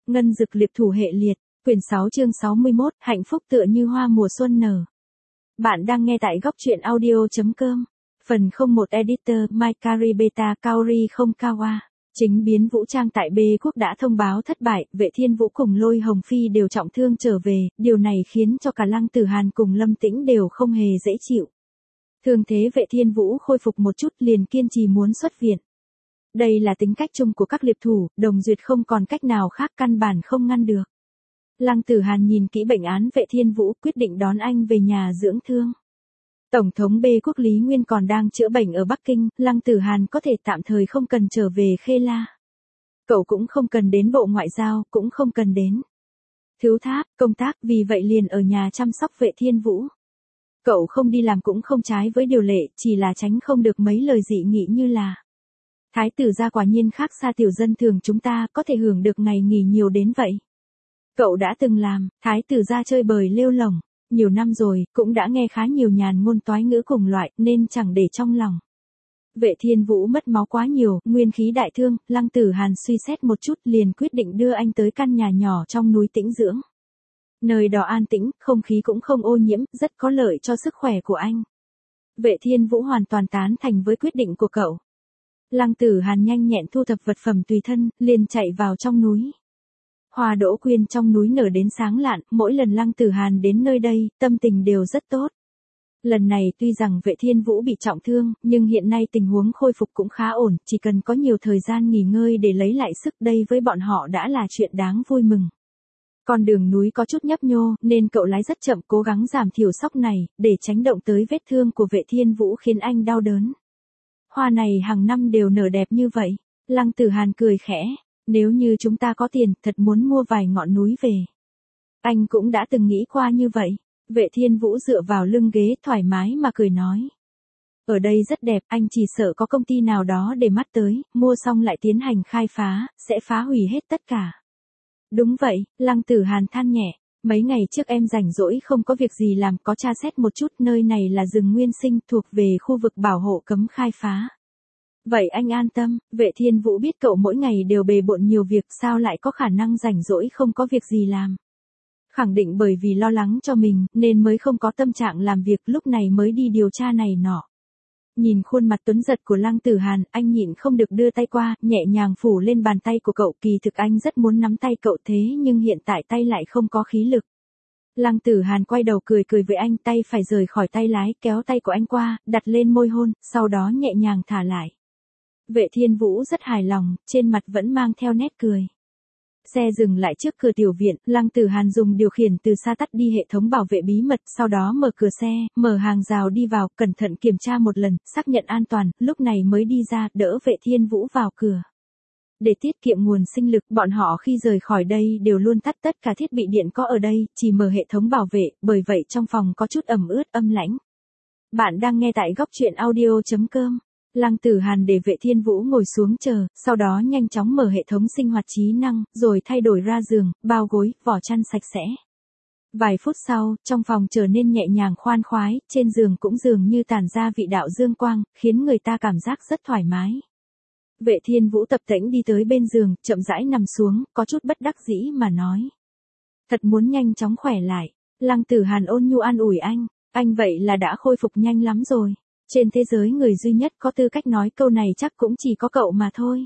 Ngân dực liệp thủ hệ liệt, quyển 6 chương 61, hạnh phúc tựa như hoa mùa xuân nở. Bạn đang nghe tại góc truyện audio.com. Phần 01 Editor Maikari Beta Kaori không Kawa. Chính biến vũ trang tại B quốc đã thông báo thất bại, Vệ Thiên Vũ cùng Lôi Hồng Phi đều trọng thương trở về, điều này khiến cho cả Lăng Tử Hàn cùng Lâm Tĩnh đều không hề dễ chịu. Thương thế Vệ Thiên Vũ khôi phục một chút liền kiên trì muốn xuất viện. Đây là tính cách chung của các liệp thủ, Đồng Duyệt không còn cách nào khác, căn bản không ngăn được. Lăng Tử Hàn nhìn kỹ bệnh án Vệ Thiên Vũ, quyết định đón anh về nhà dưỡng thương. Tổng thống B quốc Lý Nguyên còn đang chữa bệnh ở Bắc Kinh, Lăng Tử Hàn có thể tạm thời không cần trở về Khê La. Cậu cũng không cần đến Bộ Ngoại giao, cũng không cần đến Thứ Tháp công tác, vì vậy liền ở nhà chăm sóc Vệ Thiên Vũ. Cậu không đi làm cũng không trái với điều lệ, chỉ là tránh không được mấy lời dị nghị như là: Thái tử gia quả nhiên khác xa tiểu dân thường chúng ta, có thể hưởng được ngày nghỉ nhiều đến vậy. Cậu đã từng làm thái tử gia chơi bời lêu lổng nhiều năm rồi, cũng đã nghe khá nhiều nhàn ngôn toái ngữ cùng loại, nên chẳng để trong lòng. Vệ Thiên Vũ mất máu quá nhiều, nguyên khí đại thương, Lăng Tử Hàn suy xét một chút liền quyết định đưa anh tới căn nhà nhỏ trong núi tĩnh dưỡng. Nơi đó an tĩnh, không khí cũng không ô nhiễm, rất có lợi cho sức khỏe của anh. Vệ Thiên Vũ hoàn toàn tán thành với quyết định của cậu. Lăng Tử Hàn nhanh nhẹn thu thập vật phẩm tùy thân, liền chạy vào trong núi. Hoa đỗ quyên trong núi nở đến sáng lạn, mỗi lần Lăng Tử Hàn đến nơi đây, tâm tình đều rất tốt. Lần này tuy rằng Vệ Thiên Vũ bị trọng thương, nhưng hiện nay tình huống khôi phục cũng khá ổn, chỉ cần có nhiều thời gian nghỉ ngơi để lấy lại sức, đây với bọn họ đã là chuyện đáng vui mừng. Con đường núi có chút nhấp nhô, nên cậu lái rất chậm, cố gắng giảm thiểu sóc này, để tránh động tới vết thương của Vệ Thiên Vũ khiến anh đau đớn. Hoa này hàng năm đều nở đẹp như vậy. Lăng Tử Hàn cười khẽ. Nếu như chúng ta có tiền, thật muốn mua vài ngọn núi về. Anh cũng đã từng nghĩ qua như vậy. Vệ Thiên Vũ dựa vào lưng ghế thoải mái mà cười nói. Ở đây rất đẹp, anh chỉ sợ có công ty nào đó để mắt tới, mua xong lại tiến hành khai phá, sẽ phá hủy hết tất cả. Đúng vậy, Lăng Tử Hàn than nhẹ. Mấy ngày trước em rảnh rỗi không có việc gì làm, có tra xét một chút, nơi này là rừng nguyên sinh, thuộc về khu vực bảo hộ cấm khai phá. Vậy anh an tâm, Vệ Thiên Vũ biết cậu mỗi ngày đều bề bộn nhiều việc, sao lại có khả năng rảnh rỗi không có việc gì làm. Khẳng định bởi vì lo lắng cho mình, nên mới không có tâm trạng làm việc, lúc này mới đi điều tra này nọ. Nhìn khuôn mặt tuấn giật của Lăng Tử Hàn, anh nhịn không được đưa tay qua, nhẹ nhàng phủ lên bàn tay của cậu, kỳ thực anh rất muốn nắm tay cậu thế nhưng hiện tại tay lại không có khí lực. Lăng Tử Hàn quay đầu cười cười với anh, tay phải rời khỏi tay lái, kéo tay của anh qua, đặt lên môi hôn, sau đó nhẹ nhàng thả lại. Vệ Thiên Vũ rất hài lòng, trên mặt vẫn mang theo nét cười. Xe dừng lại trước cửa tiểu viện, Lăng Tử Hàn dùng điều khiển từ xa tắt đi hệ thống bảo vệ bí mật, sau đó mở cửa xe, mở hàng rào đi vào, cẩn thận kiểm tra một lần, xác nhận an toàn, lúc này mới đi ra, đỡ Vệ Thiên Vũ vào cửa. Để tiết kiệm nguồn sinh lực, bọn họ khi rời khỏi đây đều luôn tắt tất cả thiết bị điện có ở đây, chỉ mở hệ thống bảo vệ, bởi vậy trong phòng có chút ẩm ướt âm lãnh. Bạn đang nghe tại góc truyện audio.com. Lăng Tử Hàn để Vệ Thiên Vũ ngồi xuống chờ, sau đó nhanh chóng mở hệ thống sinh hoạt trí năng, rồi thay đổi ra giường, bao gối, vỏ chăn sạch sẽ. Vài phút sau, trong phòng trở nên nhẹ nhàng khoan khoái, trên giường cũng dường như tản ra vị đạo dương quang, khiến người ta cảm giác rất thoải mái. Vệ Thiên Vũ tập tễnh đi tới bên giường, chậm rãi nằm xuống, có chút bất đắc dĩ mà nói. Thật muốn nhanh chóng khỏe lại. Lăng Tử Hàn ôn nhu an ủi anh vậy là đã khôi phục nhanh lắm rồi. Trên thế giới người duy nhất có tư cách nói câu này chắc cũng chỉ có cậu mà thôi.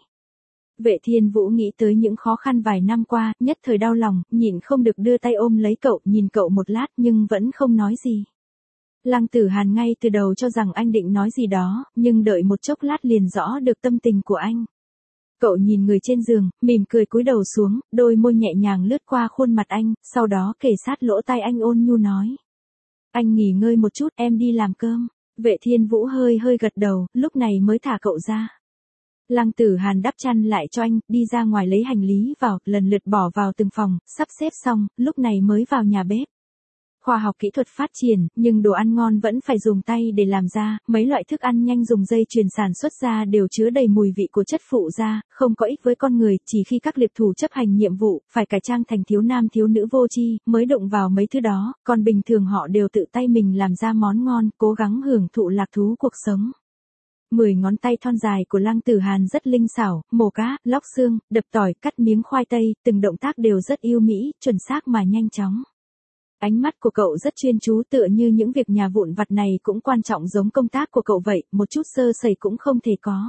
Vệ Thiên Vũ nghĩ tới những khó khăn vài năm qua, nhất thời đau lòng, nhịn không được đưa tay ôm lấy cậu, nhìn cậu một lát nhưng vẫn không nói gì. Lăng Tử Hàn ngay từ đầu cho rằng anh định nói gì đó, nhưng đợi một chốc lát liền rõ được tâm tình của anh. Cậu nhìn người trên giường, mỉm cười cúi đầu xuống, đôi môi nhẹ nhàng lướt qua khuôn mặt anh, sau đó kề sát lỗ tai anh ôn nhu nói. Anh nghỉ ngơi một chút, em đi làm cơm. Vệ Thiên Vũ hơi gật đầu, lúc này mới thả cậu ra. Lăng Tử Hàn đắp chăn lại cho anh, đi ra ngoài lấy hành lý vào, lần lượt bỏ vào từng phòng, sắp xếp xong, lúc này mới vào nhà bếp. Khoa học kỹ thuật phát triển, nhưng đồ ăn ngon vẫn phải dùng tay để làm ra, mấy loại thức ăn nhanh dùng dây chuyền sản xuất ra đều chứa đầy mùi vị của chất phụ gia, không có ích với con người, chỉ khi các liệp thủ chấp hành nhiệm vụ, phải cải trang thành thiếu nam thiếu nữ vô tri, mới đụng vào mấy thứ đó, còn bình thường họ đều tự tay mình làm ra món ngon, cố gắng hưởng thụ lạc thú cuộc sống. 10 ngón tay thon dài của Lăng Tử Hàn rất linh xảo, mổ cá, lóc xương, đập tỏi, cắt miếng khoai tây, từng động tác đều rất yêu mỹ, chuẩn xác mà nhanh chóng. Ánh mắt của cậu rất chuyên chú, tựa như những việc nhà vụn vặt này cũng quan trọng giống công tác của cậu vậy, một chút sơ sẩy cũng không thể có.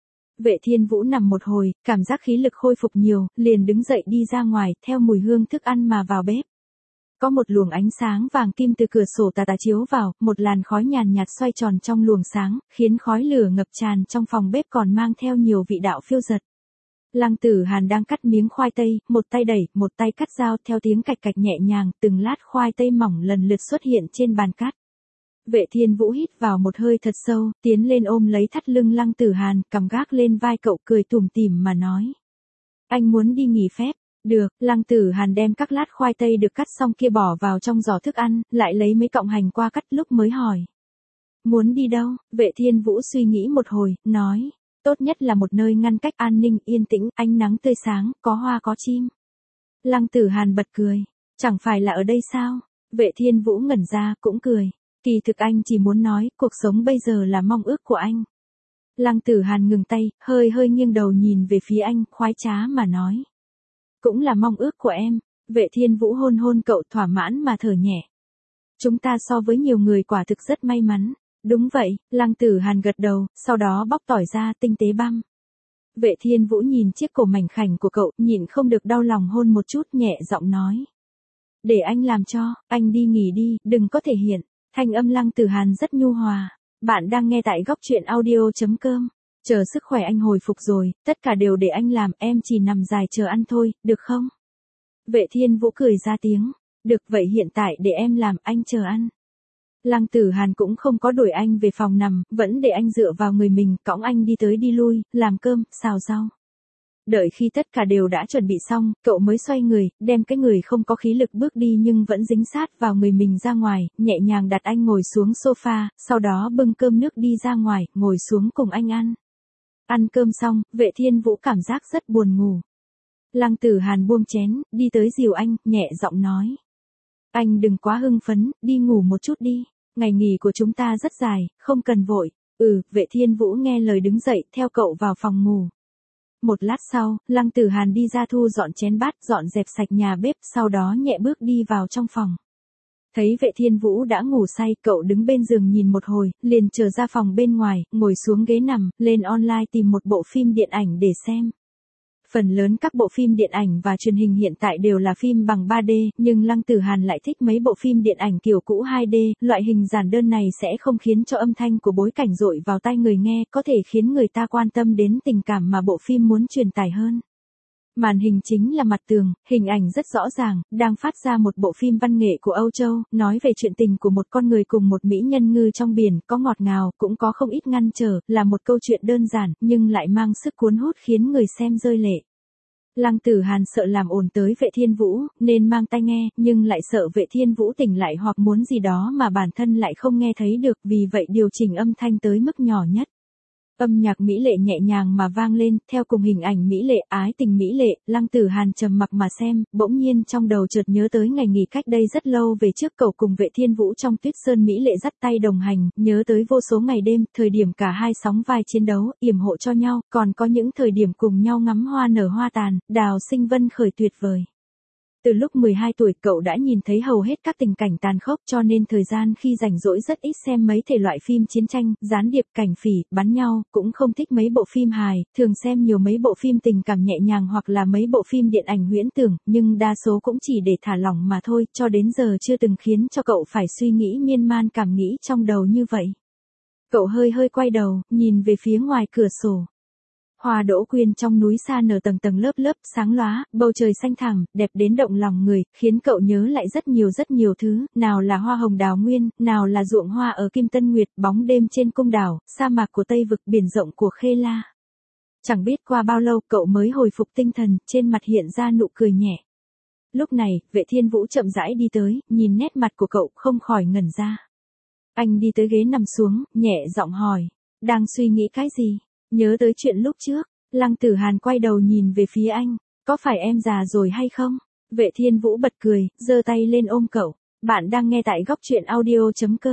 Vệ Thiên Vũ nằm một hồi, cảm giác khí lực khôi phục nhiều, liền đứng dậy đi ra ngoài, theo mùi hương thức ăn mà vào bếp. Có một luồng ánh sáng vàng kim từ cửa sổ tà tà chiếu vào, một làn khói nhàn nhạt xoay tròn trong luồng sáng, khiến khói lửa ngập tràn trong phòng bếp còn mang theo nhiều vị đạo phiêu dật. Lăng Tử Hàn đang cắt miếng khoai tây, một tay đẩy, một tay cắt dao, theo tiếng cạch cạch nhẹ nhàng, từng lát khoai tây mỏng lần lượt xuất hiện trên bàn cắt. Vệ Thiên Vũ hít vào một hơi thật sâu, tiến lên ôm lấy thắt lưng Lăng Tử Hàn, cầm gác lên vai cậu, cười tủm tỉm mà nói. Anh muốn đi nghỉ phép. Được, Lăng Tử Hàn đem các lát khoai tây được cắt xong kia bỏ vào trong giỏ thức ăn, lại lấy mấy cọng hành qua cắt lúc mới hỏi. Muốn đi đâu? Vệ Thiên Vũ suy nghĩ một hồi, nói. Tốt nhất là một nơi ngăn cách, an ninh, yên tĩnh, ánh nắng tươi sáng, có hoa có chim. Lăng Tử Hàn bật cười. Chẳng phải là ở đây sao? Vệ Thiên Vũ ngẩn ra, cũng cười. Kỳ thực anh chỉ muốn nói, cuộc sống bây giờ là mong ước của anh. Lăng Tử Hàn ngừng tay, hơi nghiêng đầu nhìn về phía anh, khoái trá mà nói. Cũng là mong ước của em. Vệ Thiên Vũ hôn hôn cậu, thỏa mãn mà thở nhẹ. Chúng ta so với nhiều người quả thực rất may mắn. Đúng vậy, Lăng Tử Hàn gật đầu, sau đó bóc tỏi ra tinh tế băm. Vệ Thiên Vũ nhìn chiếc cổ mảnh khảnh của cậu, nhịn không được đau lòng hôn một chút, nhẹ giọng nói. Để anh làm cho, anh đi nghỉ đi, đừng có thể hiện. Thanh âm Lăng Tử Hàn rất nhu hòa. Bạn đang nghe tại góc truyện audio.com. Chờ sức khỏe anh hồi phục rồi, tất cả đều để anh làm, em chỉ nằm dài chờ ăn thôi, được không? Vệ Thiên Vũ cười ra tiếng. Được vậy, hiện tại để em làm, anh chờ ăn. Lăng Tử Hàn cũng không có đuổi anh về phòng nằm, vẫn để anh dựa vào người mình, cõng anh đi tới đi lui, làm cơm, xào rau. Đợi khi tất cả đều đã chuẩn bị xong, cậu mới xoay người, đem cái người không có khí lực bước đi nhưng vẫn dính sát vào người mình ra ngoài, nhẹ nhàng đặt anh ngồi xuống sofa, sau đó bưng cơm nước đi ra ngoài, ngồi xuống cùng anh ăn. Ăn cơm xong, Vệ Thiên Vũ cảm giác rất buồn ngủ. Lăng Tử Hàn buông chén, đi tới dìu anh, nhẹ giọng nói. Anh đừng quá hưng phấn, đi ngủ một chút đi. Ngày nghỉ của chúng ta rất dài, không cần vội. Vệ Thiên Vũ nghe lời đứng dậy, theo cậu vào phòng ngủ. Một lát sau, Lăng Tử Hàn đi ra thu dọn chén bát, dọn dẹp sạch nhà bếp, sau đó nhẹ bước đi vào trong phòng. Thấy Vệ Thiên Vũ đã ngủ say, cậu đứng bên giường nhìn một hồi, liền trở ra phòng bên ngoài, ngồi xuống ghế nằm, lên online tìm một bộ phim điện ảnh để xem. Phần lớn các bộ phim điện ảnh và truyền hình hiện tại đều là phim bằng 3D, nhưng Lăng Tử Hàn lại thích mấy bộ phim điện ảnh kiểu cũ 2D, loại hình giản đơn này sẽ không khiến cho âm thanh của bối cảnh dội vào tai người nghe, có thể khiến người ta quan tâm đến tình cảm mà bộ phim muốn truyền tải hơn. Màn hình chính là mặt tường, hình ảnh rất rõ ràng, đang phát ra một bộ phim văn nghệ của Âu Châu, nói về chuyện tình của một con người cùng một mỹ nhân ngư trong biển, có ngọt ngào, cũng có không ít ngăn trở, là một câu chuyện đơn giản, nhưng lại mang sức cuốn hút khiến người xem rơi lệ. Lăng Tử Hàn sợ làm ồn tới Vệ Thiên Vũ, nên mang tai nghe, nhưng lại sợ Vệ Thiên Vũ tỉnh lại hoặc muốn gì đó mà bản thân lại không nghe thấy được, vì vậy điều chỉnh âm thanh tới mức nhỏ nhất. Âm nhạc mỹ lệ nhẹ nhàng mà vang lên, theo cùng hình ảnh mỹ lệ, ái tình mỹ lệ, Lăng Tử Hàn trầm mặc mà xem, bỗng nhiên trong đầu chợt nhớ tới ngày nghỉ cách đây rất lâu về trước, cậu cùng Vệ Thiên Vũ trong tuyết sơn mỹ lệ dắt tay đồng hành, nhớ tới vô số ngày đêm, thời điểm cả hai sóng vai chiến đấu, yểm hộ cho nhau, còn có những thời điểm cùng nhau ngắm hoa nở hoa tàn, đào sinh vân khởi tuyệt vời. Từ lúc 12 tuổi cậu đã nhìn thấy hầu hết các tình cảnh tàn khốc, cho nên thời gian khi rảnh rỗi rất ít xem mấy thể loại phim chiến tranh, gián điệp, cảnh phỉ, bắn nhau, cũng không thích mấy bộ phim hài, thường xem nhiều mấy bộ phim tình cảm nhẹ nhàng hoặc là mấy bộ phim điện ảnh huyễn tưởng, nhưng đa số cũng chỉ để thả lỏng mà thôi, cho đến giờ chưa từng khiến cho cậu phải suy nghĩ miên man cảm nghĩ trong đầu như vậy. Cậu hơi quay đầu, nhìn về phía ngoài cửa sổ. Hoa đỗ quyên trong núi xa nở tầng tầng lớp lớp, sáng lóa, bầu trời xanh thẳm, đẹp đến động lòng người, khiến cậu nhớ lại rất nhiều thứ, nào là hoa hồng đào nguyên, nào là ruộng hoa ở Kim Tân Nguyệt, bóng đêm trên cung đảo, sa mạc của Tây Vực, biển rộng của Khê La. Chẳng biết qua bao lâu cậu mới hồi phục tinh thần, trên mặt hiện ra nụ cười nhẹ. Lúc này, Vệ Thiên Vũ chậm rãi đi tới, nhìn nét mặt của cậu không khỏi ngẩn ra. Anh đi tới ghế nằm xuống, nhẹ giọng hỏi, đang suy nghĩ cái gì? Nhớ tới chuyện lúc trước, Lăng Tử Hàn quay đầu nhìn về phía anh, có phải em già rồi hay không? Vệ Thiên Vũ bật cười, giơ tay lên ôm cậu, bạn đang nghe tại góc truyện audio.com.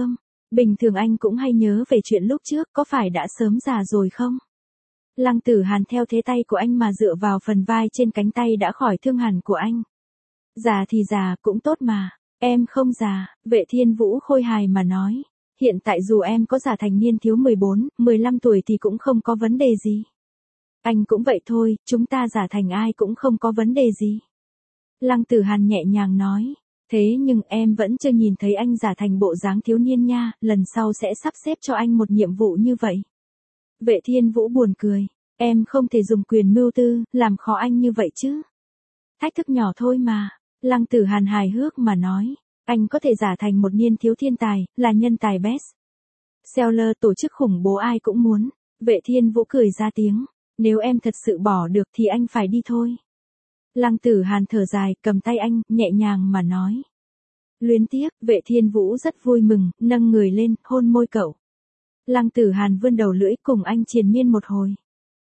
Bình thường anh cũng hay nhớ về chuyện lúc trước, có phải đã sớm già rồi không? Lăng Tử Hàn theo thế tay của anh mà dựa vào phần vai trên cánh tay đã khỏi thương hẳn của anh. Già thì già, cũng tốt mà. Em không già, Vệ Thiên Vũ khôi hài mà nói. Hiện tại dù em có già thành niên thiếu 14, 15 tuổi thì cũng không có vấn đề gì. Anh cũng vậy thôi, chúng ta già thành ai cũng không có vấn đề gì. Lăng Tử Hàn nhẹ nhàng nói. Thế nhưng em vẫn chưa nhìn thấy anh già thành bộ dáng thiếu niên nha, lần sau sẽ sắp xếp cho anh một nhiệm vụ như vậy. Vệ Thiên Vũ buồn cười. Em không thể dùng quyền mưu tư, làm khó anh như vậy chứ. Thách thức nhỏ thôi mà. Lăng Tử Hàn hài hước mà nói. Anh có thể giả thành một niên thiếu thiên tài, là nhân tài best seller, tổ chức khủng bố ai cũng muốn. Vệ Thiên Vũ cười ra tiếng. Nếu em thật sự bỏ được thì anh phải đi thôi. Lăng Tử Hàn thở dài, cầm tay anh, nhẹ nhàng mà nói. Luyến tiếc, Vệ Thiên Vũ rất vui mừng, nâng người lên, hôn môi cậu. Lăng Tử Hàn vươn đầu lưỡi cùng anh triền miên một hồi.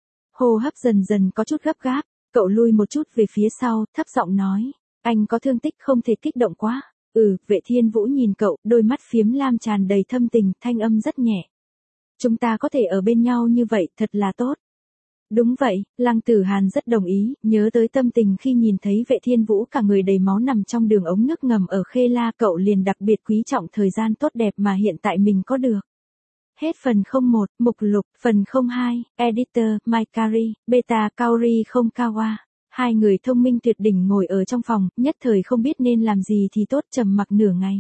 Hô hấp dần dần có chút gấp gáp, cậu lui một chút về phía sau, thấp giọng nói. Anh có thương tích không thể kích động quá. Vệ Thiên Vũ nhìn cậu, đôi mắt phiếm lam tràn đầy thâm tình, thanh âm rất nhẹ. Chúng ta có thể ở bên nhau như vậy, thật là tốt. Đúng vậy, Lăng Tử Hàn rất đồng ý, nhớ tới tâm tình khi nhìn thấy Vệ Thiên Vũ cả người đầy máu nằm trong đường ống nước ngầm ở Khê La, cậu liền đặc biệt quý trọng thời gian tốt đẹp mà hiện tại mình có được. Hết phần 01, mục lục, phần 02, editor, Maikari, beta Kaori không Kawa. Hai người thông minh tuyệt đỉnh ngồi ở trong phòng, nhất thời không biết nên làm gì thì tốt, trầm mặc nửa ngày.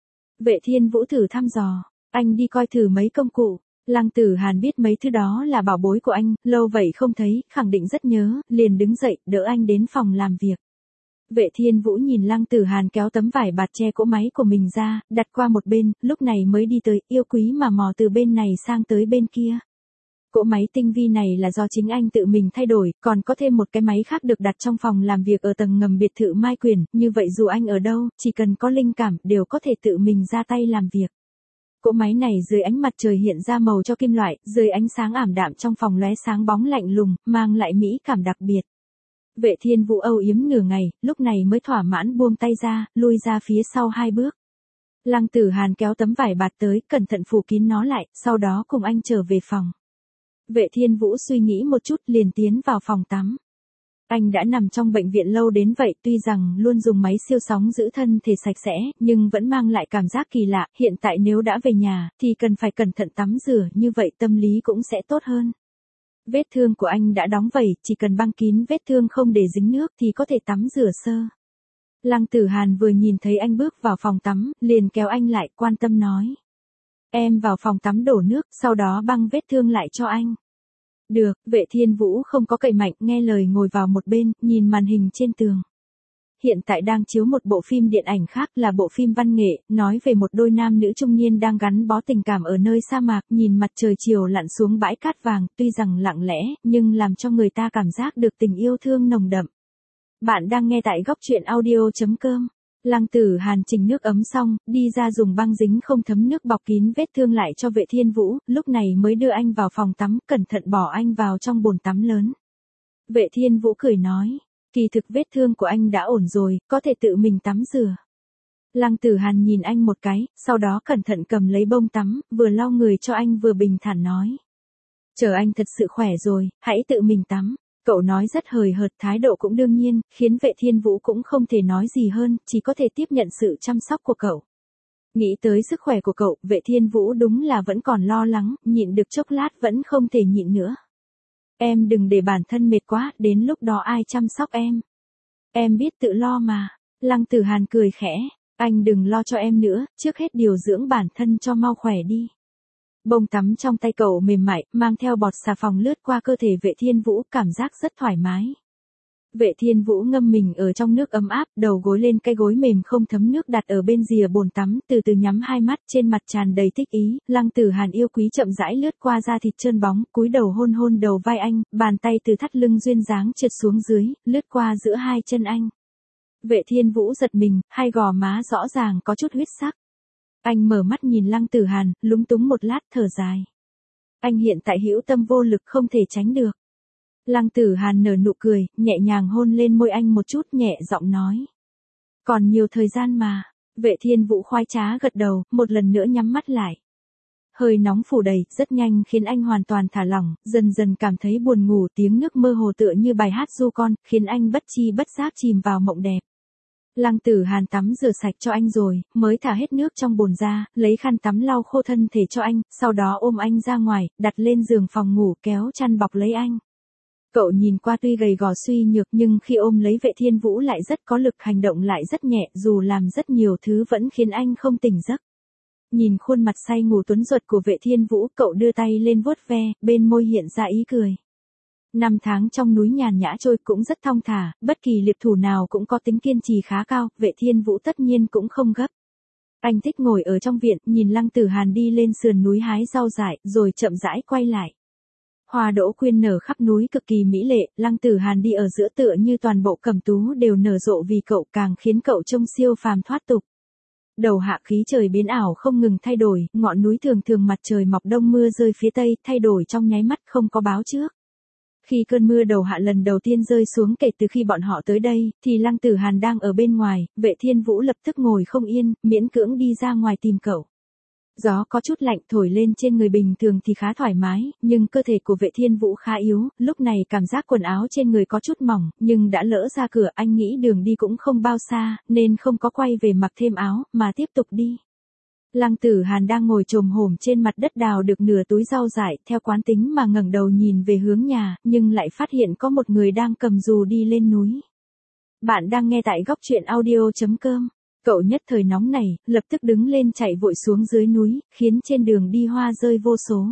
Vệ Thiên Vũ thử thăm dò, anh đi coi thử mấy công cụ. Lăng Tử Hàn biết mấy thứ đó là bảo bối của anh, lâu vậy không thấy, khẳng định rất nhớ, liền đứng dậy, đỡ anh đến phòng làm việc. Vệ Thiên Vũ nhìn Lăng Tử Hàn kéo tấm vải bạt che cỗ máy của mình ra, đặt qua một bên, lúc này mới đi tới, yêu quý mà mò từ bên này sang tới bên kia. Cỗ máy tinh vi này là do chính anh tự mình thay đổi, còn có thêm một cái máy khác được đặt trong phòng làm việc ở tầng ngầm biệt thự Mai Quyền, như vậy dù anh ở đâu, chỉ cần có linh cảm, đều có thể tự mình ra tay làm việc. Cỗ máy này dưới ánh mặt trời hiện ra màu cho kim loại, dưới ánh sáng ảm đạm trong phòng lóe sáng bóng lạnh lùng, mang lại mỹ cảm đặc biệt. Vệ Thiên Vũ âu yếm nửa ngày, lúc này mới thỏa mãn buông tay ra, lui ra phía sau 2 bước. Lăng Tử Hàn kéo tấm vải bạt tới, cẩn thận phủ kín nó lại, sau đó cùng anh trở về phòng. Vệ Thiên Vũ suy nghĩ một chút liền tiến vào phòng tắm. Anh đã nằm trong bệnh viện lâu đến vậy, tuy rằng luôn dùng máy siêu sóng giữ thân thể sạch sẽ, nhưng vẫn mang lại cảm giác kỳ lạ, hiện tại nếu đã về nhà, thì cần phải cẩn thận tắm rửa, như vậy tâm lý cũng sẽ tốt hơn. Vết thương của anh đã đóng vảy, chỉ cần băng kín vết thương không để dính nước thì có thể tắm rửa sơ. Lăng Tử Hàn vừa nhìn thấy anh bước vào phòng tắm, liền kéo anh lại, quan tâm nói. Em vào phòng tắm đổ nước, sau đó băng vết thương lại cho anh. Được, Vệ Thiên Vũ không có cậy mạnh, nghe lời ngồi vào một bên, nhìn màn hình trên tường. Hiện tại đang chiếu một bộ phim điện ảnh khác, là bộ phim văn nghệ, nói về một đôi nam nữ trung niên đang gắn bó tình cảm ở nơi sa mạc, nhìn mặt trời chiều lặn xuống bãi cát vàng, tuy rằng lặng lẽ, nhưng làm cho người ta cảm giác được tình yêu thương nồng đậm. Bạn đang nghe tại góc truyện audio.com. Lăng Tử Hàn chỉnh nước ấm xong, đi ra dùng băng dính không thấm nước bọc kín vết thương lại cho Vệ Thiên Vũ, lúc này mới đưa anh vào phòng tắm, cẩn thận bỏ anh vào trong bồn tắm lớn. Vệ Thiên Vũ cười nói, kỳ thực vết thương của anh đã ổn rồi, có thể tự mình tắm rửa. Lăng Tử Hàn nhìn anh một cái, sau đó cẩn thận cầm lấy bông tắm, vừa lau người cho anh vừa bình thản nói. Chờ anh thật sự khỏe rồi, hãy tự mình tắm. Cậu nói rất hời hợt, thái độ cũng đương nhiên, khiến Vệ Thiên Vũ cũng không thể nói gì hơn, chỉ có thể tiếp nhận sự chăm sóc của cậu. Nghĩ tới sức khỏe của cậu, Vệ Thiên Vũ đúng là vẫn còn lo lắng, nhịn được chốc lát vẫn không thể nhịn nữa. Em đừng để bản thân mệt quá, đến lúc đó ai chăm sóc em. Em biết tự lo mà. Lăng Tử Hàn cười khẽ, anh đừng lo cho em nữa, trước hết điều dưỡng bản thân cho mau khỏe đi. Bông tắm trong tay cậu mềm mại, mang theo bọt xà phòng lướt qua cơ thể Vệ Thiên Vũ, cảm giác rất thoải mái. Vệ Thiên Vũ ngâm mình ở trong nước ấm áp, đầu gối lên cái gối mềm không thấm nước đặt ở bên rìa bồn tắm, từ từ nhắm hai mắt, trên mặt tràn đầy thích ý. Lăng Tử Hàn yêu quý chậm rãi lướt qua da thịt trơn bóng, cúi đầu hôn hôn đầu vai anh, bàn tay từ thắt lưng duyên dáng trượt xuống dưới, lướt qua giữa hai chân anh. Vệ Thiên Vũ giật mình, hai gò má rõ ràng có chút huyết sắc. Anh mở mắt nhìn Lăng Tử Hàn, lúng túng một lát, thở dài. Anh hiện tại hữu tâm vô lực, không thể tránh được. Lăng Tử Hàn nở nụ cười, nhẹ nhàng hôn lên môi anh một chút, nhẹ giọng nói. Còn nhiều thời gian mà. Vệ Thiên Vũ khoái trá gật đầu, một lần nữa nhắm mắt lại. Hơi nóng phủ đầy, rất nhanh khiến anh hoàn toàn thả lỏng, dần dần cảm thấy buồn ngủ, tiếng nước mơ hồ tựa như bài hát ru con, khiến anh bất chi bất giác chìm vào mộng đẹp. Lăng Tử Hàn tắm rửa sạch cho anh rồi, mới thả hết nước trong bồn ra, lấy khăn tắm lau khô thân thể cho anh, sau đó ôm anh ra ngoài, đặt lên giường phòng ngủ kéo chăn bọc lấy anh. Cậu nhìn qua tuy gầy gò suy nhược nhưng khi ôm lấy Vệ Thiên Vũ lại rất có lực, hành động lại rất nhẹ, dù làm rất nhiều thứ vẫn khiến anh không tỉnh giấc. Nhìn khuôn mặt say ngủ tuấn ruột của Vệ Thiên Vũ, cậu đưa tay lên vuốt ve, bên môi hiện ra ý cười. 5 tháng trong núi nhàn nhã trôi cũng rất thong thả, bất kỳ liệp thủ nào cũng có tính kiên trì khá cao, Vệ Thiên Vũ tất nhiên cũng không gấp. Anh thích ngồi ở trong viện, nhìn Lăng Tử Hàn đi lên sườn núi hái rau dại, rồi chậm rãi quay lại. Hoa đỗ quyên nở khắp núi cực kỳ mỹ lệ, Lăng Tử Hàn đi ở giữa tựa như toàn bộ cẩm tú đều nở rộ vì cậu, càng khiến cậu trông siêu phàm thoát tục. Đầu hạ khí trời biến ảo không ngừng thay đổi, ngọn núi thường thường mặt trời mọc đông mưa rơi phía tây, thay đổi trong nháy mắt không có báo trước. Khi cơn mưa đầu hạ lần đầu tiên rơi xuống kể từ khi bọn họ tới đây, thì Lăng Tử Hàn đang ở bên ngoài, Vệ Thiên Vũ lập tức ngồi không yên, miễn cưỡng đi ra ngoài tìm cậu. Gió có chút lạnh thổi lên trên người, bình thường thì khá thoải mái, nhưng cơ thể của Vệ Thiên Vũ khá yếu, lúc này cảm giác quần áo trên người có chút mỏng, nhưng đã lỡ ra cửa, anh nghĩ đường đi cũng không bao xa, nên không có quay về mặc thêm áo, mà tiếp tục đi. Lăng Tử Hàn đang ngồi chồm hổm trên mặt đất đào được nửa túi rau dại, theo quán tính mà ngẩng đầu nhìn về hướng nhà, nhưng lại phát hiện có một người đang cầm dù đi lên núi. Bạn đang nghe tại góc truyện audio.com. Cậu nhất thời nóng này, lập tức đứng lên chạy vội xuống dưới núi, khiến trên đường đi hoa rơi vô số.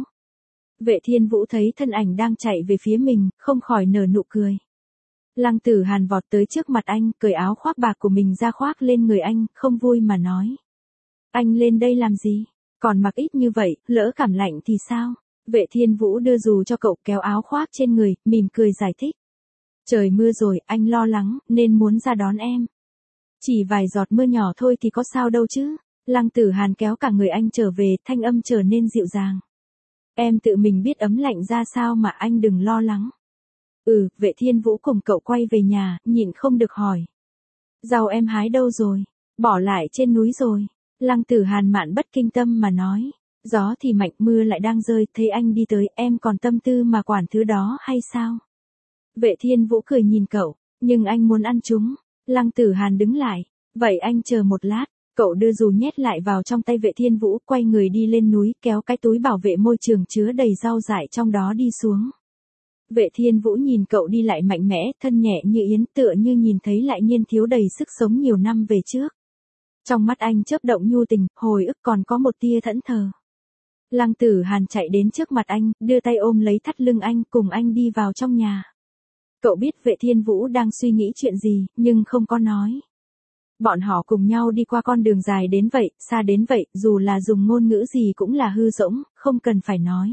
Vệ Thiên Vũ thấy thân ảnh đang chạy về phía mình, không khỏi nở nụ cười. Lăng Tử Hàn vọt tới trước mặt anh, cởi áo khoác bạc của mình ra khoác lên người anh, không vui mà nói. Anh lên đây làm gì? Còn mặc ít như vậy, lỡ cảm lạnh thì sao? Vệ Thiên Vũ đưa dù cho cậu, kéo áo khoác trên người, mỉm cười giải thích. Trời mưa rồi, anh lo lắng, nên muốn ra đón em. Chỉ vài giọt mưa nhỏ thôi thì có sao đâu chứ. Lăng Tử Hàn kéo cả người anh trở về, thanh âm trở nên dịu dàng. Em tự mình biết ấm lạnh ra sao mà anh đừng lo lắng. Vệ Thiên Vũ cùng cậu quay về nhà, nhịn không được hỏi. Rau em hái đâu rồi? Bỏ lại trên núi rồi. Lăng Tử Hàn mạn bất kinh tâm mà nói. Gió thì mạnh, mưa lại đang rơi, thấy anh đi tới, em còn tâm tư mà quản thứ đó hay sao? Vệ Thiên Vũ cười nhìn cậu, nhưng anh muốn ăn chúng. Lăng Tử Hàn đứng lại. Vậy anh chờ một lát. Cậu đưa dù nhét lại vào trong tay Vệ Thiên Vũ, quay người đi lên núi, kéo cái túi bảo vệ môi trường chứa đầy rau dại trong đó đi xuống. Vệ Thiên Vũ nhìn cậu đi lại mạnh mẽ, thân nhẹ như yến, tựa như nhìn thấy lại niên thiếu đầy sức sống nhiều năm về trước. Trong mắt anh chớp động nhu tình, hồi ức còn có một tia thẫn thờ. Lăng Tử Hàn chạy đến trước mặt anh, đưa tay ôm lấy thắt lưng anh, cùng anh đi vào trong nhà. Cậu biết Vệ Thiên Vũ đang suy nghĩ chuyện gì, nhưng không có nói. Bọn họ cùng nhau đi qua con đường dài đến vậy, xa đến vậy, dù là dùng ngôn ngữ gì cũng là hư rỗng, không cần phải nói.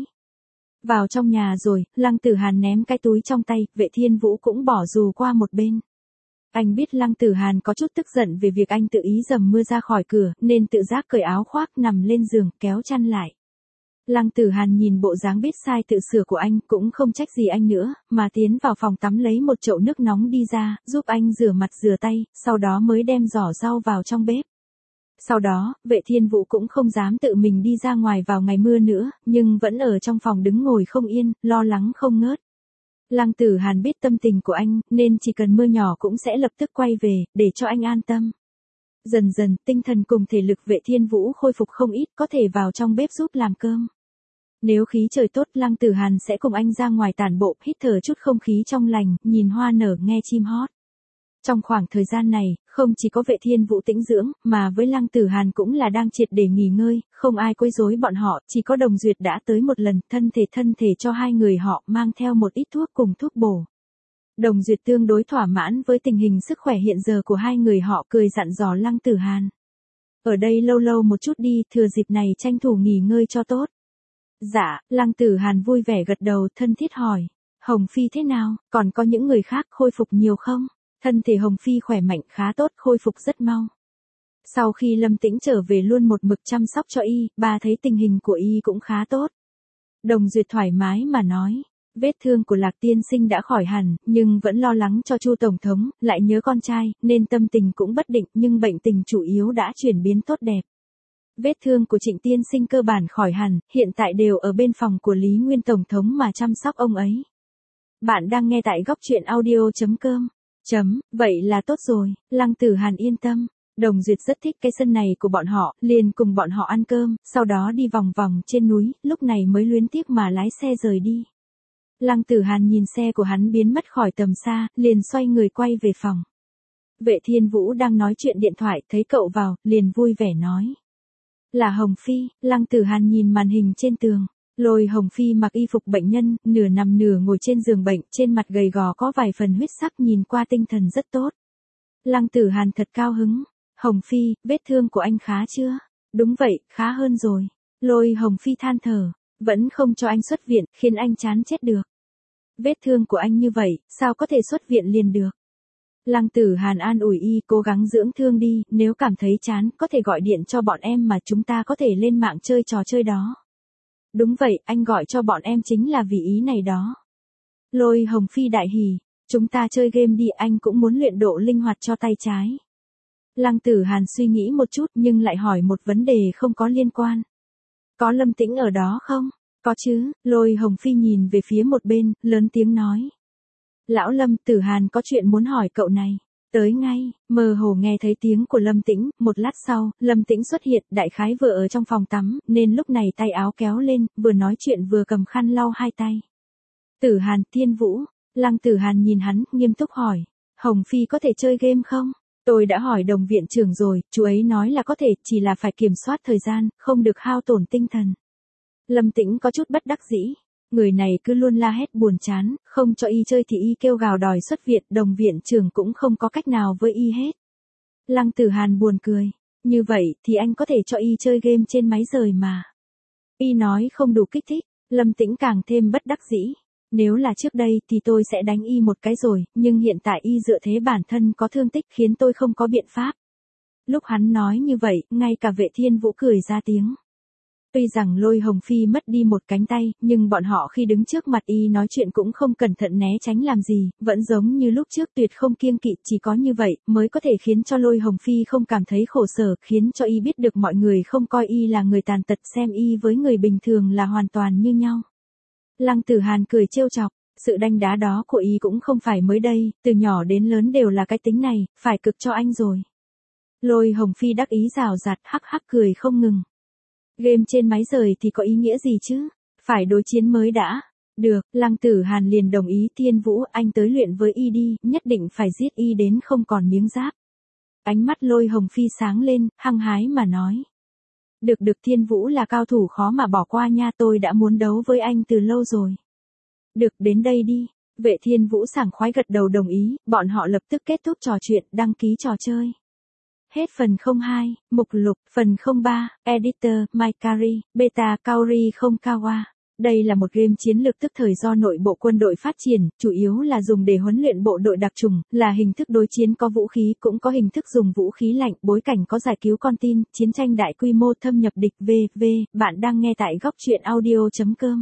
Vào trong nhà rồi, Lăng Tử Hàn ném cái túi trong tay, Vệ Thiên Vũ cũng bỏ dù qua một bên. Anh biết Lăng Tử Hàn có chút tức giận về việc anh tự ý dầm mưa ra khỏi cửa, nên tự giác cởi áo khoác nằm lên giường, kéo chăn lại. Lăng Tử Hàn nhìn bộ dáng biết sai tự sửa của anh, cũng không trách gì anh nữa, mà tiến vào phòng tắm lấy một chậu nước nóng đi ra, giúp anh rửa mặt rửa tay, sau đó mới đem giỏ rau vào trong bếp. Sau đó, Vệ Thiên Vũ cũng không dám tự mình đi ra ngoài vào ngày mưa nữa, nhưng vẫn ở trong phòng đứng ngồi không yên, lo lắng không ngớt. Lăng Tử Hàn biết tâm tình của anh, nên chỉ cần mưa nhỏ cũng sẽ lập tức quay về, để cho anh an tâm. Dần dần, tinh thần cùng thể lực Vệ Thiên Vũ khôi phục không ít, có thể vào trong bếp giúp làm cơm. Nếu khí trời tốt, Lăng Tử Hàn sẽ cùng anh ra ngoài tản bộ, hít thở chút không khí trong lành, nhìn hoa nở, nghe chim hót. Trong khoảng thời gian này, không chỉ có Vệ Thiên Vũ tĩnh dưỡng, mà với Lăng Tử Hàn cũng là đang triệt để nghỉ ngơi, không ai quấy rối bọn họ, chỉ có Đồng Duyệt đã tới một lần, thân thể cho hai người họ, mang theo một ít thuốc cùng thuốc bổ. Đồng Duyệt tương đối thỏa mãn với tình hình sức khỏe hiện giờ của hai người họ, cười dặn dò Lăng Tử Hàn. Ở đây lâu lâu một chút đi, thừa dịp này tranh thủ nghỉ ngơi cho tốt. Dạ, Lăng Tử Hàn vui vẻ gật đầu, thân thiết hỏi. Hồng Phi thế nào, còn có những người khác khôi phục nhiều không? Thân thể Hồng Phi khỏe mạnh khá tốt, khôi phục rất mau. Sau khi Lâm Tĩnh trở về luôn một mực chăm sóc cho y, bà thấy tình hình của y cũng khá tốt. Đồng Duyệt thoải mái mà nói. Vết thương của Lạc tiên sinh đã khỏi hẳn, nhưng vẫn lo lắng cho Chu tổng thống, lại nhớ con trai, nên tâm tình cũng bất định, nhưng bệnh tình chủ yếu đã chuyển biến tốt đẹp. Vết thương của Trịnh tiên sinh cơ bản khỏi hẳn, hiện tại đều ở bên phòng của Lý Nguyên Tổng thống mà chăm sóc ông ấy. Bạn đang nghe tại góc truyện audio.com. Vậy là tốt rồi, Lăng Tử Hàn yên tâm. Đồng Duyệt rất thích cái sân này của bọn họ, liền cùng bọn họ ăn cơm, sau đó đi vòng vòng trên núi, lúc này mới luyến tiếc mà lái xe rời đi. Lăng Tử Hàn nhìn xe của hắn biến mất khỏi tầm xa, liền xoay người quay về phòng. Vệ Thiên Vũ đang nói chuyện điện thoại, thấy cậu vào, liền vui vẻ nói. Là Hồng Phi. Lăng Tử Hàn nhìn màn hình trên tường. Lôi Hồng Phi mặc y phục bệnh nhân, nửa nằm nửa ngồi trên giường bệnh, trên mặt gầy gò có vài phần huyết sắc, nhìn qua tinh thần rất tốt. Lăng Tử Hàn thật cao hứng. Hồng Phi, vết thương của anh khá chưa? Đúng vậy, khá hơn rồi. Lôi Hồng Phi than thở. Vẫn không cho anh xuất viện, khiến anh chán chết được. Vết thương của anh như vậy, sao có thể xuất viện liền được? Lăng Tử Hàn an ủi y, cố gắng dưỡng thương đi, nếu cảm thấy chán, có thể gọi điện cho bọn em mà chúng ta có thể lên mạng chơi trò chơi đó. Đúng vậy, anh gọi cho bọn em chính là vì ý này đó. Lôi Hồng Phi đại hỉ, chúng ta chơi game đi, anh cũng muốn luyện độ linh hoạt cho tay trái. Lăng Tử Hàn suy nghĩ một chút nhưng lại hỏi một vấn đề không có liên quan. Có Lâm Tĩnh ở đó không? Có chứ. Lôi Hồng Phi nhìn về phía một bên, lớn tiếng nói. Lão Lâm, Tử Hàn có chuyện muốn hỏi cậu này. Tới ngay. Mơ hồ nghe thấy tiếng của Lâm Tĩnh, một lát sau, Lâm Tĩnh xuất hiện, đại khái vừa ở trong phòng tắm, nên lúc này tay áo kéo lên, vừa nói chuyện vừa cầm khăn lau hai tay. Tử Hàn, Thiên Vũ. Lăng Tử Hàn nhìn hắn, nghiêm túc hỏi. Hồng Phi có thể chơi game không? Tôi đã hỏi đồng viện trưởng rồi, chú ấy nói là có thể, chỉ là phải kiểm soát thời gian, không được hao tổn tinh thần. Lâm Tĩnh có chút bất đắc dĩ. Người này cứ luôn la hét buồn chán, không cho y chơi thì y kêu gào đòi xuất viện, đồng viện trưởng cũng không có cách nào với y hết. Lăng Tử Hàn buồn cười. Như vậy thì anh có thể cho y chơi game trên máy rời mà. Y nói không đủ kích thích. Lâm Tĩnh càng thêm bất đắc dĩ. Nếu là trước đây thì tôi sẽ đánh y một cái rồi, nhưng hiện tại y dựa thế bản thân có thương tích khiến tôi không có biện pháp. Lúc hắn nói như vậy, ngay cả Vệ Thiên Vũ cười ra tiếng. Tuy rằng Lôi Hồng Phi mất đi một cánh tay, nhưng bọn họ khi đứng trước mặt y nói chuyện cũng không cẩn thận né tránh làm gì, vẫn giống như lúc trước tuyệt không kiêng kỵ, chỉ có như vậy mới có thể khiến cho Lôi Hồng Phi không cảm thấy khổ sở, khiến cho y biết được mọi người không coi y là người tàn tật, xem y với người bình thường là hoàn toàn như nhau. Lăng Tử Hàn cười trêu chọc, sự đanh đá đó của y cũng không phải mới đây, từ nhỏ đến lớn đều là cái tính này, phải cực cho anh rồi. Lôi Hồng Phi đắc ý rào rạt, hắc hắc cười không ngừng. Game trên máy rời thì có ý nghĩa gì chứ? Phải đối chiến mới đã. Được, Lăng Tử Hàn liền đồng ý. Thiên Vũ, anh tới luyện với y đi, nhất định phải giết y đến không còn miếng giáp. Ánh mắt Lôi Hồng Phi sáng lên, hăng hái mà nói. Được, Thiên Vũ là cao thủ khó mà bỏ qua nha, tôi đã muốn đấu với anh từ lâu rồi. Được, đến đây đi. Vệ Thiên Vũ sảng khoái gật đầu đồng ý, bọn họ lập tức kết thúc trò chuyện, đăng ký trò chơi. Hết phần 02, mục lục, phần 03, editor, Maikari, beta Kaori không Kawa. Đây là một game chiến lược tức thời do nội bộ quân đội phát triển, chủ yếu là dùng để huấn luyện bộ đội đặc chủng, là hình thức đối chiến có vũ khí, cũng có hình thức dùng vũ khí lạnh, bối cảnh có giải cứu con tin, chiến tranh đại quy mô thâm nhập địch v.v. Bạn đang nghe tại góc truyện audio.com.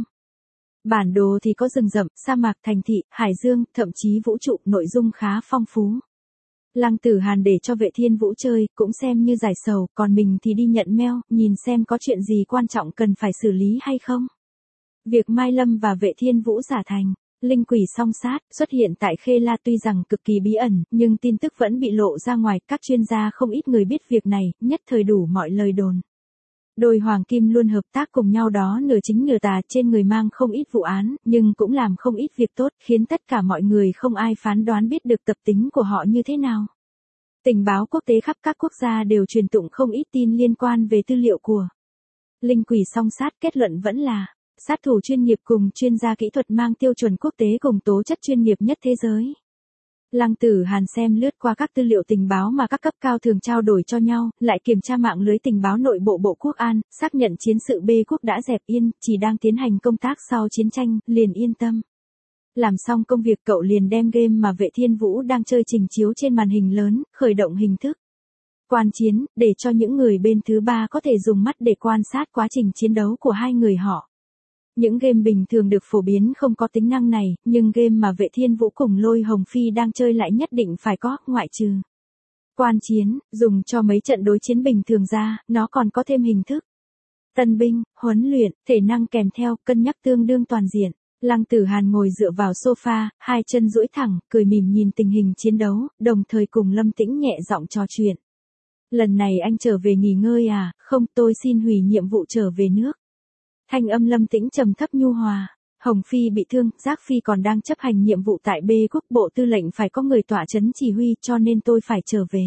Bản đồ thì có rừng rậm, sa mạc, thành thị, hải dương, thậm chí vũ trụ, nội dung khá phong phú. Lăng Tử Hàn để cho Vệ Thiên Vũ chơi, cũng xem như giải sầu, còn mình thì đi nhận mail, nhìn xem có chuyện gì quan trọng cần phải xử lý hay không. Việc Mai Lâm và Vệ Thiên Vũ giả thành linh quỷ song sát xuất hiện tại Khê La tuy rằng cực kỳ bí ẩn, nhưng tin tức vẫn bị lộ ra ngoài, các chuyên gia không ít người biết việc này, nhất thời đủ mọi lời đồn. Đôi hoàng kim luôn hợp tác cùng nhau đó, nửa chính nửa tà, trên người mang không ít vụ án, nhưng cũng làm không ít việc tốt, khiến tất cả mọi người không ai phán đoán biết được tập tính của họ như thế nào. Tình báo quốc tế khắp các quốc gia đều truyền tụng không ít tin liên quan về tư liệu của linh quỷ song sát, kết luận vẫn là sát thủ chuyên nghiệp cùng chuyên gia kỹ thuật mang tiêu chuẩn quốc tế cùng tố chất chuyên nghiệp nhất thế giới. Lăng Tử Hàn xem lướt qua các tư liệu tình báo mà các cấp cao thường trao đổi cho nhau, lại kiểm tra mạng lưới tình báo nội bộ Bộ Quốc an, xác nhận chiến sự B quốc đã dẹp yên, chỉ đang tiến hành công tác sau chiến tranh, liền yên tâm. Làm xong công việc cậu liền đem game mà Vệ Thiên Vũ đang chơi trình chiếu trên màn hình lớn, khởi động hình thức quan chiến, để cho những người bên thứ ba có thể dùng mắt để quan sát quá trình chiến đấu của hai người họ. Những game bình thường được phổ biến không có tính năng này, nhưng game mà Vệ Thiên Vũ cùng Lôi Hồng Phi đang chơi lại nhất định phải có, ngoại trừ Quan chiến, dùng cho mấy trận đối chiến bình thường ra, nó còn có thêm hình thức. Tân binh, huấn luyện, thể năng kèm theo, cân nhắc tương đương toàn diện. Lăng Tử Hàn ngồi dựa vào sofa, hai chân duỗi thẳng, cười mỉm nhìn tình hình chiến đấu, đồng thời cùng Lâm Tĩnh nhẹ giọng trò chuyện. Lần này anh trở về nghỉ ngơi à, không, tôi xin hủy nhiệm vụ trở về nước. Thanh âm Lâm Tĩnh trầm thấp nhu hòa. Hồng Phi bị thương, Giác Phi còn đang chấp hành nhiệm vụ tại B quốc, bộ tư lệnh phải có người tọa chấn chỉ huy, cho nên tôi phải trở về.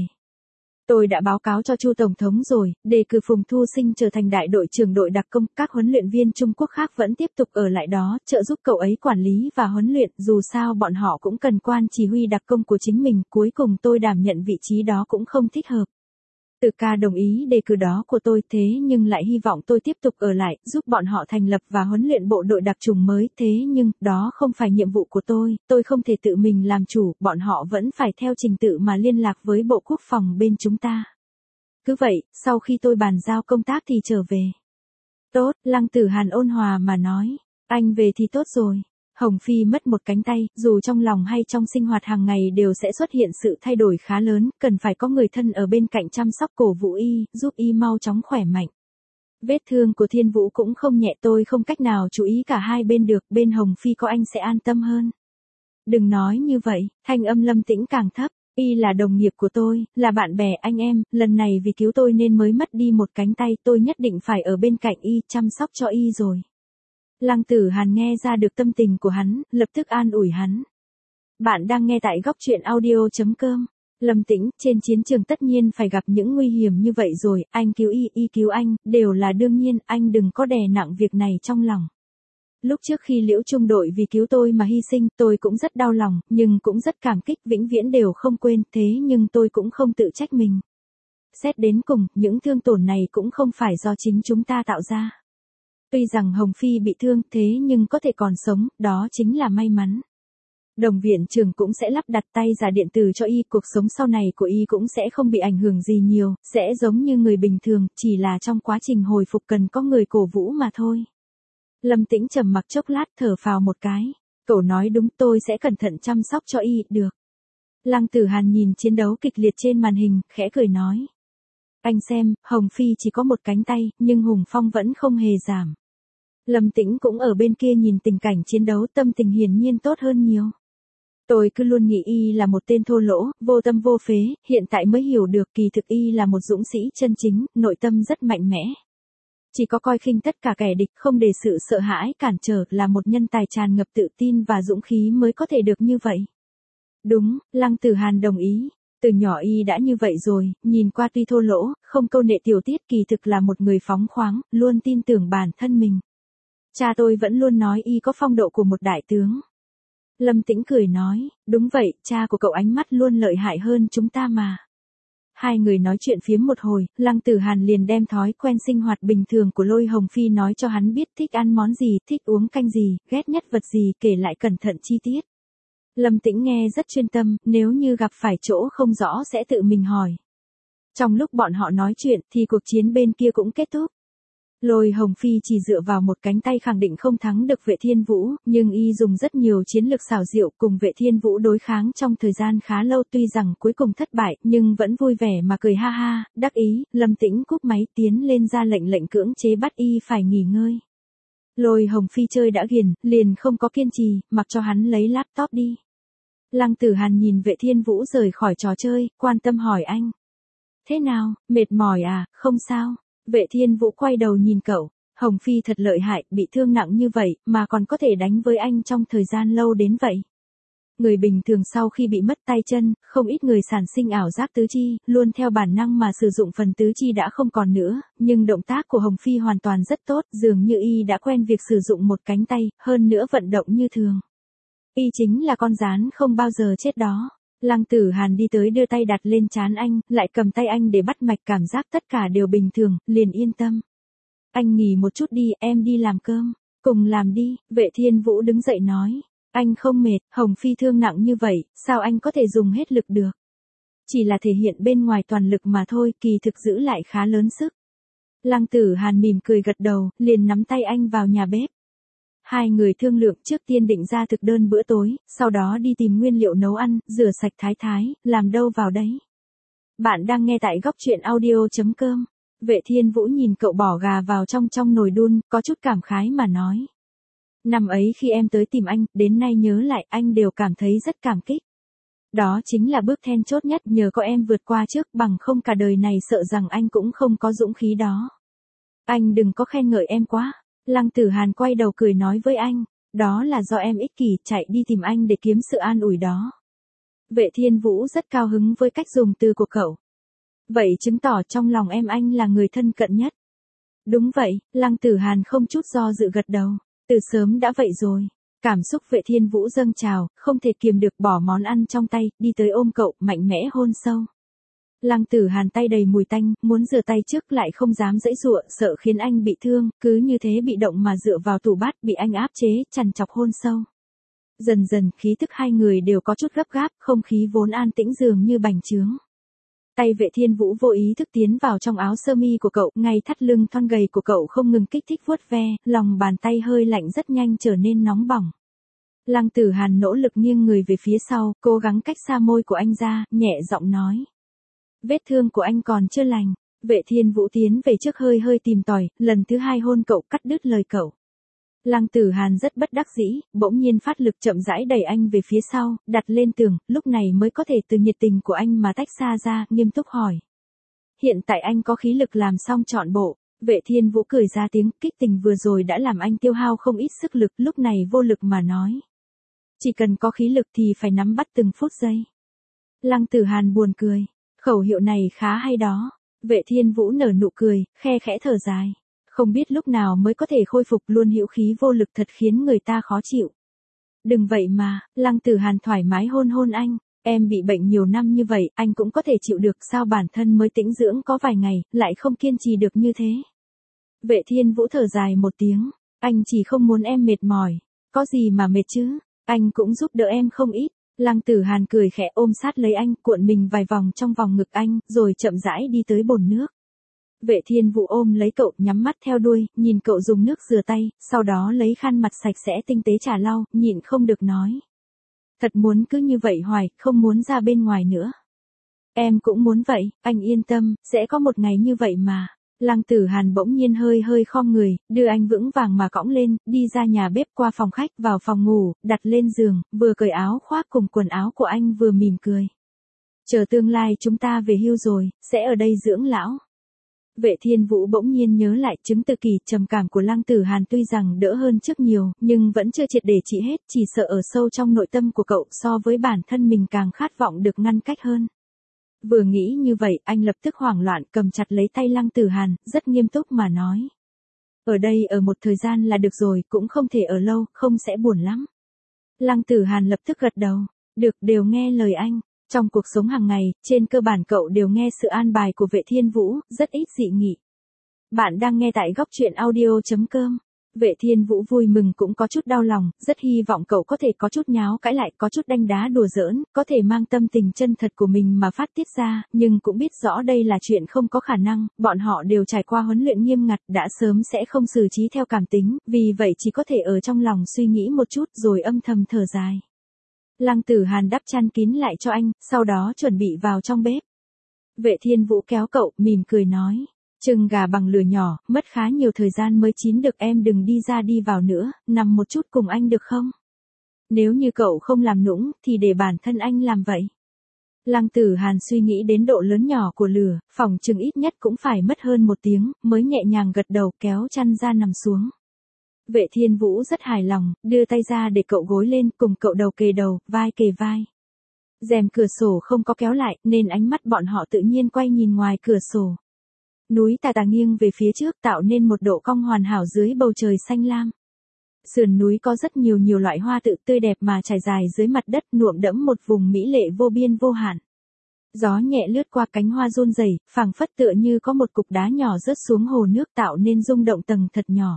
Tôi đã báo cáo cho Chu Tổng thống rồi, đề cử Phùng Thu Sinh trở thành đại đội trưởng đội đặc công, các huấn luyện viên Trung Quốc khác vẫn tiếp tục ở lại đó, trợ giúp cậu ấy quản lý và huấn luyện, dù sao bọn họ cũng cần quan chỉ huy đặc công của chính mình, cuối cùng tôi đảm nhận vị trí đó cũng không thích hợp. Từ ca đồng ý đề cử đó của tôi, thế nhưng lại hy vọng tôi tiếp tục ở lại, giúp bọn họ thành lập và huấn luyện bộ đội đặc chủng mới, thế nhưng, đó không phải nhiệm vụ của tôi không thể tự mình làm chủ, bọn họ vẫn phải theo trình tự mà liên lạc với Bộ Quốc phòng bên chúng ta. Cứ vậy, sau khi tôi bàn giao công tác thì trở về. Tốt, Lăng Tử Hàn ôn hòa mà nói, anh về thì tốt rồi. Hồng Phi mất một cánh tay, dù trong lòng hay trong sinh hoạt hàng ngày đều sẽ xuất hiện sự thay đổi khá lớn, cần phải có người thân ở bên cạnh chăm sóc cổ vũ y, giúp y mau chóng khỏe mạnh. Vết thương của Thiên Vũ cũng không nhẹ, tôi không cách nào chú ý cả hai bên được, bên Hồng Phi có anh sẽ an tâm hơn. Đừng nói như vậy, thanh âm Lâm Tĩnh càng thấp, y là đồng nghiệp của tôi, là bạn bè anh em, lần này vì cứu tôi nên mới mất đi một cánh tay, tôi nhất định phải ở bên cạnh y, chăm sóc cho y rồi. Lăng Tử Hàn nghe ra được tâm tình của hắn, lập tức an ủi hắn. Bạn đang nghe tại góc truyện audio.com. Lâm Tĩnh, trên chiến trường tất nhiên phải gặp những nguy hiểm như vậy rồi, anh cứu y cứu anh, đều là đương nhiên, anh đừng có đè nặng việc này trong lòng. Lúc trước khi Liễu Trung đội vì cứu tôi mà hy sinh, tôi cũng rất đau lòng, nhưng cũng rất cảm kích, vĩnh viễn đều không quên, thế nhưng tôi cũng không tự trách mình. Xét đến cùng, những thương tổn này cũng không phải do chính chúng ta tạo ra. Tuy rằng Hồng Phi bị thương, thế nhưng có thể còn sống, đó chính là may mắn. Đồng viện trưởng cũng sẽ lắp đặt tay giả điện tử cho y, cuộc sống sau này của y cũng sẽ không bị ảnh hưởng gì nhiều, sẽ giống như người bình thường, chỉ là trong quá trình hồi phục cần có người cổ vũ mà thôi. Lâm Tĩnh trầm mặc chốc lát, thở phào một cái. Cậu nói đúng, tôi sẽ cẩn thận chăm sóc cho y, được. Lăng Tử Hàn nhìn chiến đấu kịch liệt trên màn hình, khẽ cười nói. Anh xem, Hồng Phi chỉ có một cánh tay, nhưng hùng phong vẫn không hề giảm. Lâm Tĩnh cũng ở bên kia nhìn tình cảnh chiến đấu, tâm tình hiển nhiên tốt hơn nhiều. Tôi cứ luôn nghĩ y là một tên thô lỗ, vô tâm vô phế, hiện tại mới hiểu được kỳ thực y là một dũng sĩ chân chính, nội tâm rất mạnh mẽ. Chỉ có coi khinh tất cả kẻ địch, không để sự sợ hãi cản trở, là một nhân tài tràn ngập tự tin và dũng khí mới có thể được như vậy. Đúng, Lăng Tử Hàn đồng ý. Từ nhỏ y đã như vậy rồi, nhìn qua tuy thô lỗ, không câu nệ tiểu tiết, kỳ thực là một người phóng khoáng, luôn tin tưởng bản thân mình. Cha tôi vẫn luôn nói y có phong độ của một đại tướng. Lâm Tĩnh cười nói, đúng vậy, cha của cậu ánh mắt luôn lợi hại hơn chúng ta mà. Hai người nói chuyện phiếm một hồi, Lăng Tử Hàn liền đem thói quen sinh hoạt bình thường của Lôi Hồng Phi nói cho hắn biết, thích ăn món gì, thích uống canh gì, ghét nhất vật gì, kể lại cẩn thận chi tiết. Lâm Tĩnh nghe rất chuyên tâm, nếu như gặp phải chỗ không rõ sẽ tự mình hỏi. Trong lúc bọn họ nói chuyện thì cuộc chiến bên kia cũng kết thúc. Lôi Hồng Phi chỉ dựa vào một cánh tay khẳng định không thắng được Vệ Thiên Vũ, nhưng y dùng rất nhiều chiến lược xảo diệu cùng Vệ Thiên Vũ đối kháng trong thời gian khá lâu, tuy rằng cuối cùng thất bại, nhưng vẫn vui vẻ mà cười ha ha, đắc ý. Lâm Tĩnh cúp máy tiến lên ra lệnh cưỡng chế bắt y phải nghỉ ngơi. Lôi Hồng Phi chơi đã ghiền, liền không có kiên trì, mặc cho hắn lấy laptop đi. Lăng Tử Hàn nhìn Vệ Thiên Vũ rời khỏi trò chơi, quan tâm hỏi anh. Thế nào, mệt mỏi à, không sao. Vệ Thiên Vũ quay đầu nhìn cậu, Hồng Phi thật lợi hại, bị thương nặng như vậy, mà còn có thể đánh với anh trong thời gian lâu đến vậy. Người bình thường sau khi bị mất tay chân, không ít người sản sinh ảo giác tứ chi, luôn theo bản năng mà sử dụng phần tứ chi đã không còn nữa, nhưng động tác của Hồng Phi hoàn toàn rất tốt, dường như y đã quen việc sử dụng một cánh tay, hơn nữa vận động như thường. Y chính là con gián không bao giờ chết đó. Lăng Tử Hàn đi tới đưa tay đặt lên trán anh, lại cầm tay anh để bắt mạch, cảm giác tất cả đều bình thường, liền yên tâm. Anh nghỉ một chút đi, em đi làm cơm. Cùng làm đi, Vệ Thiên Vũ đứng dậy nói. Anh không mệt, Hồng Phi thương nặng như vậy, sao anh có thể dùng hết lực được? Chỉ là thể hiện bên ngoài toàn lực mà thôi, kỳ thực giữ lại khá lớn sức. Lăng Tử Hàn mỉm cười gật đầu, liền nắm tay anh vào nhà bếp. Hai người thương lượng, trước tiên định ra thực đơn bữa tối, sau đó đi tìm nguyên liệu nấu ăn, rửa sạch thái, làm đâu vào đấy. Bạn đang nghe tại góc truyện audio.com. Vệ Thiên Vũ nhìn cậu bỏ gà vào trong nồi đun, có chút cảm khái mà nói. Năm ấy khi em tới tìm anh, đến nay nhớ lại anh đều cảm thấy rất cảm kích. Đó chính là bước then chốt nhất, nhờ có em vượt qua trước, bằng không cả đời này sợ rằng anh cũng không có dũng khí đó. Anh đừng có khen ngợi em quá. Lăng Tử Hàn quay đầu cười nói với anh, đó là do em ích kỷ chạy đi tìm anh để kiếm sự an ủi đó. Vệ Thiên Vũ rất cao hứng với cách dùng từ của cậu. Vậy chứng tỏ trong lòng em anh là người thân cận nhất. Đúng vậy, Lăng Tử Hàn không chút do dự gật đầu. Từ sớm đã vậy rồi. Cảm xúc Vệ Thiên Vũ dâng trào, không thể kiềm được bỏ món ăn trong tay, đi tới ôm cậu, mạnh mẽ hôn sâu. Lăng Tử Hàn tay đầy mùi tanh, muốn rửa tay trước lại không dám giãy giụa, sợ khiến anh bị thương, cứ như thế bị động mà dựa vào tủ bát, bị anh áp chế, trằn trọc hôn sâu. Dần dần, khí thức hai người đều có chút gấp gáp, không khí vốn an tĩnh dường như bành trướng. Tay Vệ Thiên Vũ vô ý thức tiến vào trong áo sơ mi của cậu, ngay thắt lưng thon gầy của cậu không ngừng kích thích vuốt ve, lòng bàn tay hơi lạnh rất nhanh trở nên nóng bỏng. Lăng Tử Hàn nỗ lực nghiêng người về phía sau, cố gắng cách xa môi của anh ra, nhẹ giọng nói. Vết thương của anh còn chưa lành. Vệ Thiên Vũ tiến về trước hơi tìm tòi, lần thứ hai hôn cậu, cắt đứt lời cậu. Lăng Tử Hàn rất bất đắc dĩ, bỗng nhiên phát lực chậm rãi đẩy anh về phía sau, đặt lên tường, lúc này mới có thể từ nhiệt tình của anh mà tách xa ra, nghiêm túc hỏi. Hiện tại anh có khí lực làm xong trọn bộ. Vệ Thiên Vũ cười ra tiếng, kích tình vừa rồi đã làm anh tiêu hao không ít sức lực, lúc này vô lực mà nói. Chỉ cần có khí lực thì phải nắm bắt từng phút giây. Lăng Tử Hàn buồn cười. Khẩu hiệu này khá hay đó. Vệ Thiên Vũ nở nụ cười, khe khẽ thở dài. Không biết lúc nào mới có thể khôi phục, luôn hữu khí vô lực thật khiến người ta khó chịu. Đừng vậy mà, Lăng Tử Hàn thoải mái hôn anh. Em bị bệnh nhiều năm như vậy, anh cũng có thể chịu được, sao bản thân mới tĩnh dưỡng có vài ngày, lại không kiên trì được như thế. Vệ Thiên Vũ thở dài một tiếng. Anh chỉ không muốn em mệt mỏi. Có gì mà mệt chứ, anh cũng giúp đỡ em không ít. Lăng Tử Hàn cười khẽ ôm sát lấy anh, cuộn mình vài vòng trong vòng ngực anh, rồi chậm rãi đi tới bồn nước. Vệ Thiên Vũ ôm lấy cậu, nhắm mắt theo đuôi, nhìn cậu dùng nước rửa tay, sau đó lấy khăn mặt sạch sẽ tinh tế chà lau, nhịn không được nói. Thật muốn cứ như vậy hoài, không muốn ra bên ngoài nữa. Em cũng muốn vậy, anh yên tâm, sẽ có một ngày như vậy mà. Lăng Tử Hàn bỗng nhiên hơi khom người, đưa anh vững vàng mà cõng lên, đi ra nhà bếp qua phòng khách, vào phòng ngủ, đặt lên giường, vừa cởi áo khoác cùng quần áo của anh vừa mỉm cười. Chờ tương lai chúng ta về hưu rồi, sẽ ở đây dưỡng lão. Vệ Thiên Vũ bỗng nhiên nhớ lại chứng tự kỷ trầm cảm của Lăng Tử Hàn, tuy rằng đỡ hơn trước nhiều, nhưng vẫn chưa triệt để trị hết, chỉ sợ ở sâu trong nội tâm của cậu so với bản thân mình càng khát vọng được ngăn cách hơn. Vừa nghĩ như vậy, anh lập tức hoảng loạn, cầm chặt lấy tay Lăng Tử Hàn, rất nghiêm túc mà nói. Ở đây ở một thời gian là được rồi, cũng không thể ở lâu, không sẽ buồn lắm. Lăng Tử Hàn lập tức gật đầu. Được, đều nghe lời anh. Trong cuộc sống hàng ngày, trên cơ bản cậu đều nghe sự an bài của Vệ Thiên Vũ, rất ít dị nghị. Bạn đang nghe tại góc truyện audio.com. Vệ Thiên Vũ vui mừng cũng có chút đau lòng, rất hy vọng cậu có thể có chút nháo cãi lại, có chút đanh đá đùa giỡn, có thể mang tâm tình chân thật của mình mà phát tiết ra, nhưng cũng biết rõ đây là chuyện không có khả năng, bọn họ đều trải qua huấn luyện nghiêm ngặt, đã sớm sẽ không xử trí theo cảm tính, vì vậy chỉ có thể ở trong lòng suy nghĩ một chút rồi âm thầm thở dài. Lăng Tử Hàn đắp chăn kín lại cho anh, sau đó chuẩn bị vào trong bếp. Vệ Thiên Vũ kéo cậu, mỉm cười nói. Trưng gà bằng lửa nhỏ, mất khá nhiều thời gian mới chín được, em đừng đi ra đi vào nữa, nằm một chút cùng anh được không? Nếu như cậu không làm nũng, thì để bản thân anh làm vậy. Lăng Tử Hàn suy nghĩ đến độ lớn nhỏ của lửa, phòng chừng ít nhất cũng phải mất hơn 1 tiếng, mới nhẹ nhàng gật đầu kéo chăn ra nằm xuống. Vệ Thiên Vũ rất hài lòng, đưa tay ra để cậu gối lên, cùng cậu đầu kề đầu, vai kề vai. Rèm cửa sổ không có kéo lại, nên ánh mắt bọn họ tự nhiên quay nhìn ngoài cửa sổ. Núi tà nghiêng về phía trước tạo nên một độ cong hoàn hảo dưới bầu trời xanh lam. Sườn núi có rất nhiều loại hoa tự tươi đẹp mà trải dài dưới mặt đất, nhuộm đẫm một vùng mỹ lệ vô biên vô hạn. Gió nhẹ lướt qua cánh hoa run rẩy, phảng phất tựa như có một cục đá nhỏ rớt xuống hồ nước tạo nên rung động tầng thật nhỏ.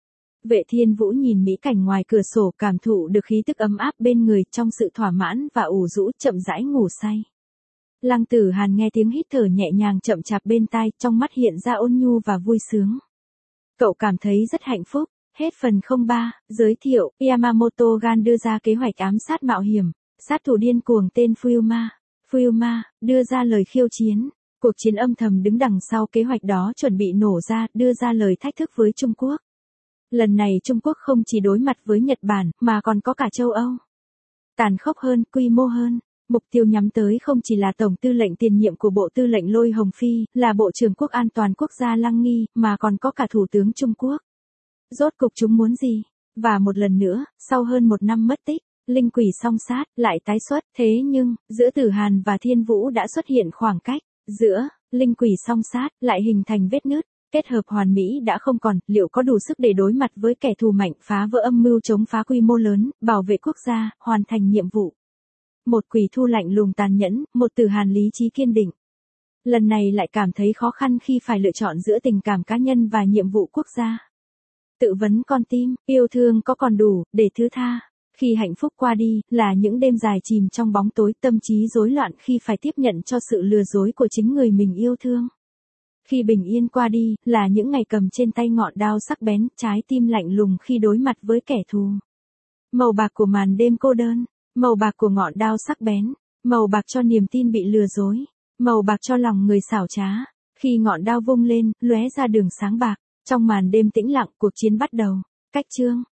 Vệ Thiên Vũ nhìn mỹ cảnh ngoài cửa sổ, cảm thụ được khí tức ấm áp bên người, trong sự thỏa mãn và ủ rũ chậm rãi ngủ say. Lăng Tử Hàn nghe tiếng hít thở nhẹ nhàng chậm chạp bên tai, trong mắt hiện ra ôn nhu và vui sướng. Cậu cảm thấy rất hạnh phúc. Hết phần 03, giới thiệu, Yamamoto Gun đưa ra kế hoạch ám sát mạo hiểm, sát thủ điên cuồng tên Fuyuma. Filma, đưa ra lời khiêu chiến. Cuộc chiến âm thầm đứng đằng sau kế hoạch đó chuẩn bị nổ ra, đưa ra lời thách thức với Trung Quốc. Lần này Trung Quốc không chỉ đối mặt với Nhật Bản, mà còn có cả châu Âu. Tàn khốc hơn, quy mô hơn. Mục tiêu nhắm tới không chỉ là Tổng tư lệnh tiền nhiệm của Bộ Tư lệnh Lôi Hồng Phi, là Bộ trưởng Quốc an toàn quốc gia Lăng Nghi, mà còn có cả Thủ tướng Trung Quốc. Rốt cục chúng muốn gì? Và một lần nữa, sau hơn một năm mất tích, linh quỷ song sát, lại tái xuất. Thế nhưng, giữa Tử Hàn và Thiên Vũ đã xuất hiện khoảng cách. Giữa, linh quỷ song sát, lại hình thành vết nứt. Kết hợp hoàn mỹ đã không còn, liệu có đủ sức để đối mặt với kẻ thù mạnh, phá vỡ âm mưu chống phá quy mô lớn, bảo vệ quốc gia, hoàn thành nhiệm vụ. Một Quỷ Thu lạnh lùng tàn nhẫn, một Tử Hàn lý trí kiên định. Lần này lại cảm thấy khó khăn khi phải lựa chọn giữa tình cảm cá nhân và nhiệm vụ quốc gia. Tự vấn con tim, yêu thương có còn đủ, để thứ tha. Khi hạnh phúc qua đi, là những đêm dài chìm trong bóng tối, tâm trí rối loạn khi phải tiếp nhận cho sự lừa dối của chính người mình yêu thương. Khi bình yên qua đi, là những ngày cầm trên tay ngọn đao sắc bén, trái tim lạnh lùng khi đối mặt với kẻ thù. Màu bạc của màn đêm cô đơn, màu bạc của ngọn đao sắc bén, màu bạc cho niềm tin bị lừa dối, màu bạc cho lòng người xảo trá. Khi ngọn đao vung lên, lóe ra đường sáng bạc, trong màn đêm tĩnh lặng, cuộc chiến bắt đầu. Cách chương